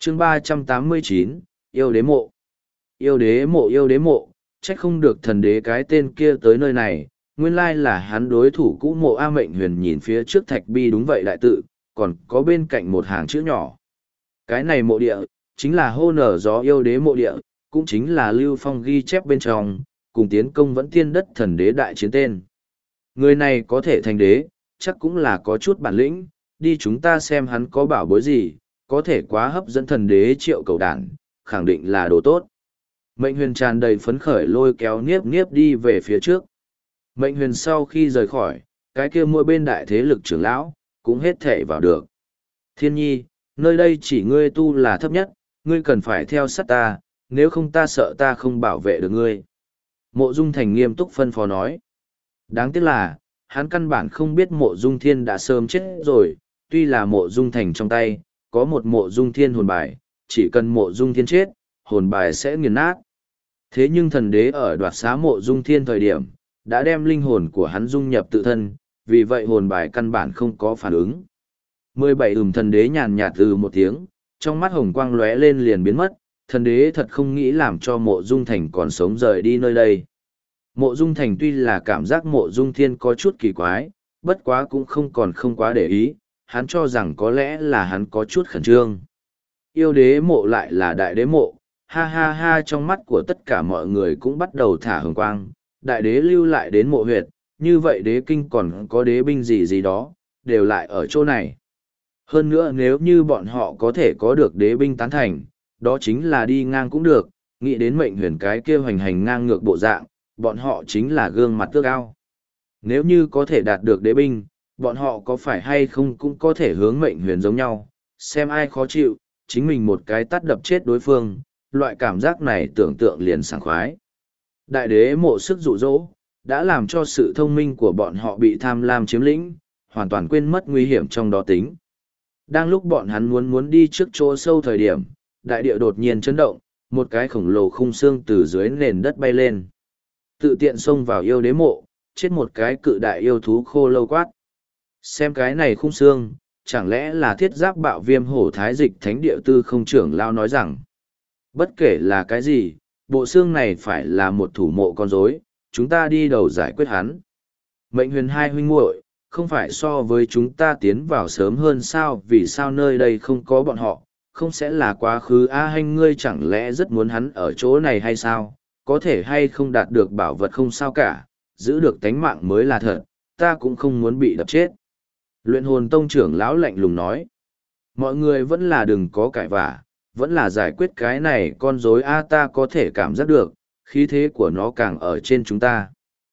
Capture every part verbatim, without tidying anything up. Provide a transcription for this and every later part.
chương ba trăm tám mươi chín, yêu đế mộ. Yêu đế mộ yêu đế mộ, trách không được thần đế cái tên kia tới nơi này, nguyên lai là hắn đối thủ cũ Mộ A Mệnh Huyền nhìn phía trước thạch bi đúng vậy đại tự, còn có bên cạnh một hàng chữ nhỏ. Cái này mộ địa, chính là hô nở gió yêu đế mộ địa, cũng chính là Lưu Phong ghi chép bên trong, cùng tiến công vẫn tiên đất thần đế đại chiến tên. Người này có thể thành đế, chắc cũng là có chút bản lĩnh, đi chúng ta xem hắn có bảo bối gì, có thể quá hấp dẫn thần đế triệu cầu đản, khẳng định là đồ tốt. Mệnh Huyền tràn đầy phấn khởi lôi kéo Niếp Niếp đi về phía trước. Mệnh Huyền sau khi rời khỏi, cái kia mỗi bên đại thế lực trưởng lão, cũng hết thể vào được. Thiên nhi, nơi đây chỉ ngươi tu là thấp nhất, ngươi cần phải theo sát ta, nếu không ta sợ ta không bảo vệ được ngươi. Mộ Dung Thành nghiêm túc phân phó nói. Đáng tiếc là, hắn căn bản không biết Mộ Dung Thiên đã sớm chết rồi, tuy là Mộ Dung Thành trong tay, có một Mộ Dung Thiên hồn bài, chỉ cần Mộ Dung Thiên chết, hồn bài sẽ nghiền nát. Thế nhưng thần đế ở đoạt xá Mộ Dung Thiên thời điểm, đã đem linh hồn của hắn dung nhập tự thân, vì vậy hồn bài căn bản không có phản ứng. mười bảy ừm thần đế nhàn nhạt từ một tiếng, trong mắt hồng quang lóe lên liền biến mất, thần đế thật không nghĩ làm cho Mộ Dung Thành còn sống rời đi nơi đây. Mộ Dung Thành tuy là cảm giác Mộ Dung Thiên có chút kỳ quái, bất quá cũng không còn không quá để ý, hắn cho rằng có lẽ là hắn có chút khẩn trương. Yêu đế mộ lại là đại đế mộ, ha ha ha, trong mắt của tất cả mọi người cũng bắt đầu thả hồng quang, đại đế lưu lại đến mộ huyệt, như vậy đế kinh còn có đế binh gì gì đó, đều lại ở chỗ này. Hơn nữa nếu như bọn họ có thể có được đế binh tán thành, đó chính là đi ngang cũng được, nghĩ đến Mệnh Huyền cái kia hoành hành ngang ngược bộ dạng, bọn họ chính là gương mặt tước ao. Nếu như có thể đạt được đế binh, bọn họ có phải hay không cũng có thể hướng Mệnh Huyền giống nhau, xem ai khó chịu, chính mình một cái tát đập chết đối phương, loại cảm giác này tưởng tượng liền sảng khoái. Đại đế mộ sức dụ dỗ, đã làm cho sự thông minh của bọn họ bị tham lam chiếm lĩnh, hoàn toàn quên mất nguy hiểm trong đó tính. Đang lúc bọn hắn muốn muốn đi trước chỗ sâu thời điểm, đại địa đột nhiên chấn động, một cái khổng lồ khung xương từ dưới nền đất bay lên. Tự tiện xông vào yêu đế mộ, chết một cái cự đại yêu thú khô lâu quát. Xem cái này khung xương, chẳng lẽ là thiết giáp bạo viêm hổ thái dịch thánh địa tư không trưởng lao nói rằng. Bất kể là cái gì, bộ xương này phải là một thủ mộ con rối, chúng ta đi đầu giải quyết hắn. Mệnh Huyền hai huynh muội không phải so với chúng ta tiến vào sớm hơn sao, vì sao nơi đây không có bọn họ, không sẽ là quá khứ A Hanh ngươi chẳng lẽ rất muốn hắn ở chỗ này hay sao, có thể hay không đạt được bảo vật không sao cả, giữ được tánh mạng mới là thật, ta cũng không muốn bị đập chết. Luyện hồn tông trưởng lão lạnh lùng nói, mọi người vẫn là đừng có cãi vả, vẫn là giải quyết cái này con rối A, ta có thể cảm giác được, khí thế của nó càng ở trên chúng ta.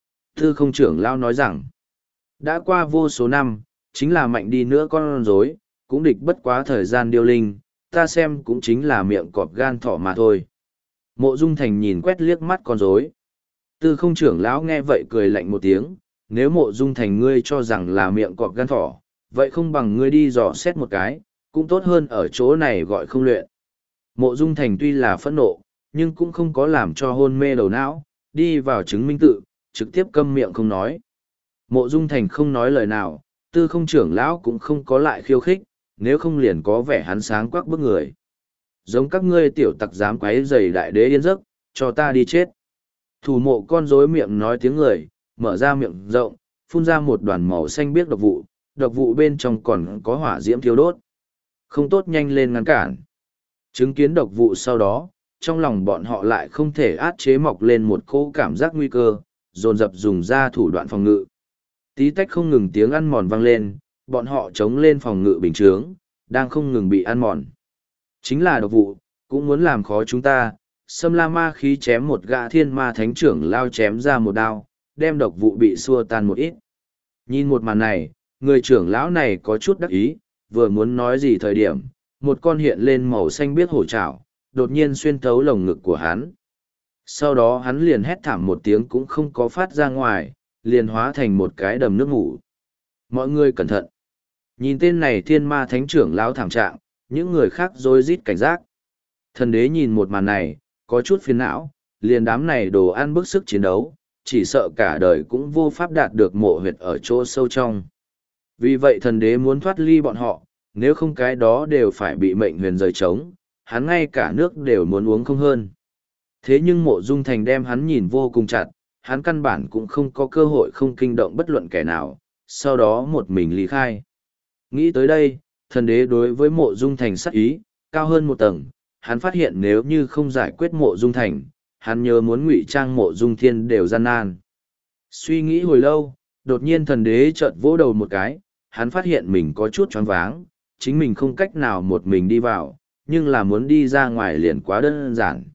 Tư không trưởng lão nói rằng, đã qua vô số năm, chính là mạnh đi nữa con rối, cũng địch bất quá thời gian điêu linh, ta xem cũng chính là miệng cọp gan thỏ mà thôi. Mộ Dung Thành nhìn quét liếc mắt con rối. Tư không trưởng lão nghe vậy cười lạnh một tiếng, nếu Mộ Dung Thành ngươi cho rằng là miệng cọp gan thỏ, vậy không bằng ngươi đi dò xét một cái, cũng tốt hơn ở chỗ này gọi không luyện. Mộ Dung Thành tuy là phẫn nộ, nhưng cũng không có làm cho hôn mê đầu não, đi vào chứng minh tự, trực tiếp câm miệng không nói. Mộ Dung Thành không nói lời nào, tư không trưởng lão cũng không có lại khiêu khích, nếu không liền có vẻ hắn sáng quắc bức người. Giống các ngươi tiểu tặc dám quấy rầy đại đế yên giấc, cho ta đi chết. Thủ mộ con rối miệng nói tiếng người, mở ra miệng rộng, phun ra một đoàn màu xanh biếc độc vụ, độc vụ bên trong còn có hỏa diễm thiêu đốt. Không tốt, nhanh lên ngăn cản. Chứng kiến độc vụ sau đó, trong lòng bọn họ lại không thể át chế mọc lên một cỗ cảm giác nguy cơ, dồn dập dùng ra thủ đoạn phòng ngự. Tí tách không ngừng tiếng ăn mòn vang lên, bọn họ chống lên phòng ngự bình chướng, đang không ngừng bị ăn mòn. Chính là độc vụ, cũng muốn làm khó chúng ta. Sâm La Ma khí chém một gã thiên ma thánh trưởng lao chém ra một đao, đem độc vụ bị xua tan một ít. Nhìn một màn này, người trưởng lão này có chút đắc ý, vừa muốn nói gì thời điểm, một con hiện lên màu xanh biếc hổ trảo, đột nhiên xuyên thấu lồng ngực của hắn. Sau đó hắn liền hét thảm một tiếng cũng không có phát ra ngoài, liền hóa thành một cái đầm nước ngủ. Mọi người cẩn thận. Nhìn tên này thiên ma thánh trưởng lão thảm trạng, những người khác rối rít cảnh giác. Thần đế nhìn một màn này, có chút phiền não, liền đám này đồ ăn bức sức chiến đấu, chỉ sợ cả đời cũng vô pháp đạt được mộ huyệt ở chỗ sâu trong. Vì vậy thần đế muốn thoát ly bọn họ, nếu không cái đó đều phải bị Mệnh Huyền rời trống, hắn ngay cả nước đều muốn uống không hơn. Thế nhưng Mộ Dung Thành đem hắn nhìn vô cùng chặt, hắn căn bản cũng không có cơ hội không kinh động bất luận kẻ nào, sau đó một mình lý khai. Nghĩ tới đây, thần đế đối với Mộ Dung Thành sắc ý, cao hơn một tầng, hắn phát hiện nếu như không giải quyết Mộ Dung Thành, hắn nhớ muốn ngụy trang Mộ Dung Thiên đều gian nan. Suy nghĩ hồi lâu, đột nhiên thần đế chợt vỗ đầu một cái, hắn phát hiện mình có chút choáng váng, chính mình không cách nào một mình đi vào, nhưng là muốn đi ra ngoài liền quá đơn giản.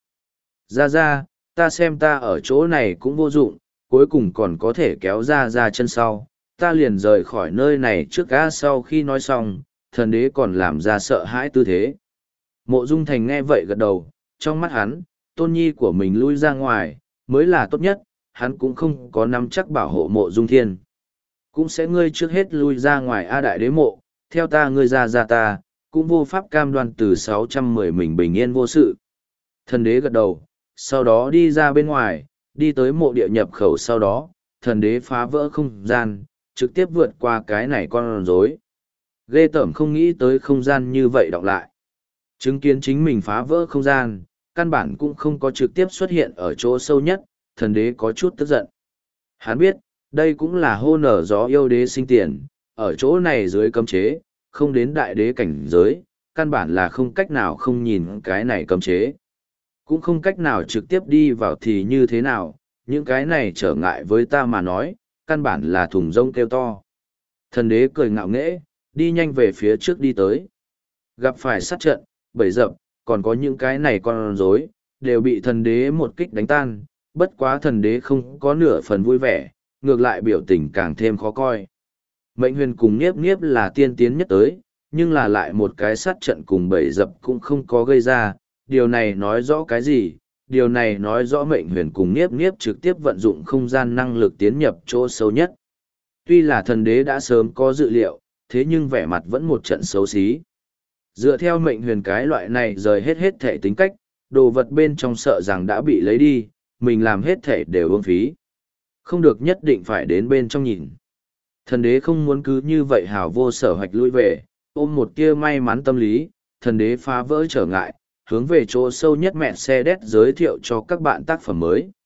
Ra ra, ta xem ta ở chỗ này cũng vô dụng, cuối cùng còn có thể kéo ra ra chân sau, ta liền rời khỏi nơi này trước ga. Sau khi nói xong, thần đế còn làm ra sợ hãi tư thế. Mộ Dung Thành nghe vậy gật đầu, trong mắt hắn, tôn nhi của mình lui ra ngoài, mới là tốt nhất, hắn cũng không có nắm chắc bảo hộ Mộ Dung Thiên. Cũng sẽ ngươi trước hết lui ra ngoài A Đại Đế Mộ, theo ta ngươi ra ra ta, cũng vô pháp cam đoan từ sáu trăm mười mình bình yên vô sự. Thần đế gật đầu, sau đó đi ra bên ngoài, đi tới mộ địa nhập khẩu sau đó, thần đế phá vỡ không gian, trực tiếp vượt qua cái này con rối. Ghê tởm không nghĩ tới không gian như vậy đọc lại. Chứng kiến chính mình phá vỡ không gian, căn bản cũng không có trực tiếp xuất hiện ở chỗ sâu nhất, thần đế có chút tức giận. Hắn biết, đây cũng là hô nở gió yêu đế sinh tiền, ở chỗ này dưới cấm chế, không đến đại đế cảnh giới, căn bản là không cách nào không nhìn cái này cấm chế. Cũng không cách nào trực tiếp đi vào thì như thế nào, những cái này trở ngại với ta mà nói, căn bản là thùng rông kêu to. Thần đế cười ngạo nghễ, đi nhanh về phía trước đi tới. Gặp phải sát trận, bẫy dập, còn có những cái này con rối, đều bị thần đế một kích đánh tan, bất quá thần đế không có nửa phần vui vẻ, ngược lại biểu tình càng thêm khó coi. Mệnh huyền cùng Niếp Niếp là tiên tiến nhất tới, nhưng là lại một cái sát trận cùng bẫy dập cũng không có gây ra, điều này nói rõ cái gì? Điều này nói rõ mệnh huyền cùng Niếp Niếp trực tiếp vận dụng không gian năng lực tiến nhập chỗ sâu nhất. Tuy là thần đế đã sớm có dự liệu, thế nhưng vẻ mặt vẫn một trận xấu xí. Dựa theo mệnh huyền cái loại này rời hết hết thể tính cách, đồ vật bên trong sợ rằng đã bị lấy đi, mình làm hết thể đều uổng phí. Không được nhất định phải đến bên trong nhìn. Thần đế không muốn cứ như vậy hào vô sở hoạch lui về, ôm một tia may mắn tâm lý, thần đế phá vỡ trở ngại, hướng về chỗ sâu nhất mẹ xe đét giới thiệu cho các bạn tác phẩm mới.